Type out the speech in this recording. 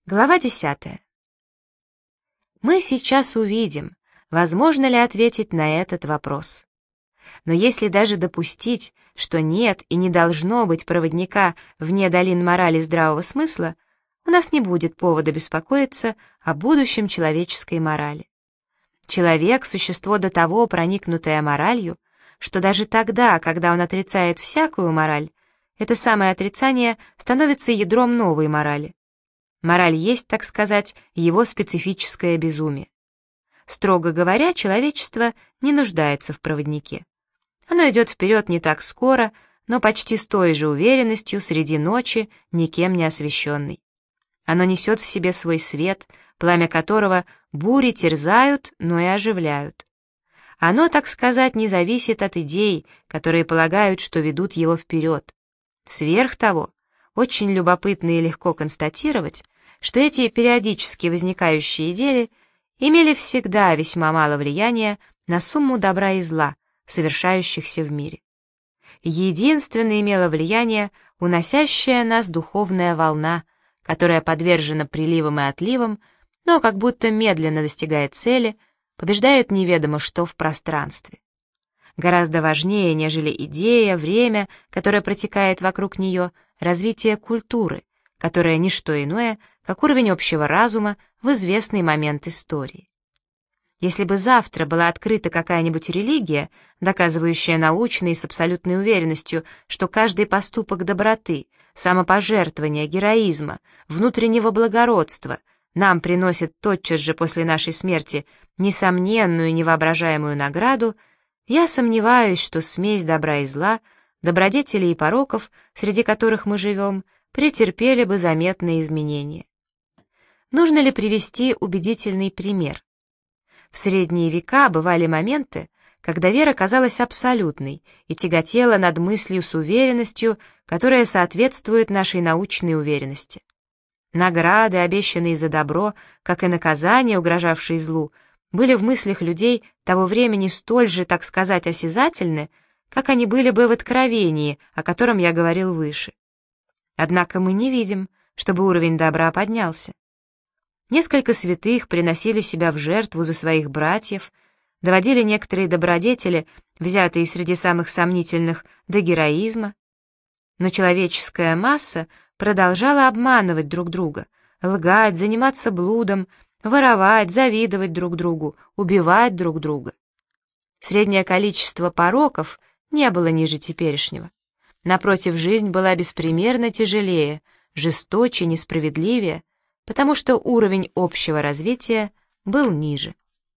Глава 10. Мы сейчас увидим, возможно ли ответить на этот вопрос. Но если даже допустить, что нет и не должно быть проводника вне долин морали здравого смысла, у нас не будет повода беспокоиться о будущем человеческой морали. Человек — существо до того проникнутое моралью, что даже тогда, когда он отрицает всякую мораль, это самое отрицание становится ядром новой морали. Мораль есть, так сказать, его специфическое безумие. Строго говоря, человечество не нуждается в проводнике. Оно идет вперед не так скоро, но почти с той же уверенностью среди ночи, никем не освещенной. Оно несет в себе свой свет, пламя которого бури терзают, но и оживляют. Оно, так сказать, не зависит от идей, которые полагают, что ведут его вперед. Сверх того, очень любопытно и легко констатировать, что эти периодически возникающие идеи имели всегда весьма мало влияния на сумму добра и зла, совершающихся в мире. Единственно имела влияние уносящая нас духовная волна, которая подвержена приливам и отливам, но как будто медленно достигает цели, побеждает неведомо что в пространстве. Гораздо важнее, нежели идея, время, которое протекает вокруг нее, развитие культуры, которая не что иное, как уровень общего разума в известный момент истории. Если бы завтра была открыта какая-нибудь религия, доказывающая научно и с абсолютной уверенностью, что каждый поступок доброты, самопожертвования, героизма, внутреннего благородства нам приносит тотчас же после нашей смерти несомненную и невоображаемую награду, я сомневаюсь, что смесь добра и зла, добродетелей и пороков, среди которых мы живем, претерпели бы заметные изменения. Нужно ли привести убедительный пример? В средние века бывали моменты, когда вера казалась абсолютной и тяготела над мыслью с уверенностью, которая соответствует нашей научной уверенности. Награды, обещанные за добро, как и наказания, угрожавшие злу, были в мыслях людей того времени столь же, так сказать, осязательны, как они были бы в откровении, о котором я говорил выше. Однако мы не видим, чтобы уровень добра поднялся. Несколько святых приносили себя в жертву за своих братьев, доводили некоторые добродетели, взятые среди самых сомнительных, до героизма. Но человеческая масса продолжала обманывать друг друга, лгать, заниматься блудом, воровать, завидовать друг другу, убивать друг друга. Среднее количество пороков не было ниже теперешнего. Напротив, жизнь была беспримерно тяжелее, жесточе, несправедливее, потому что уровень общего развития был ниже.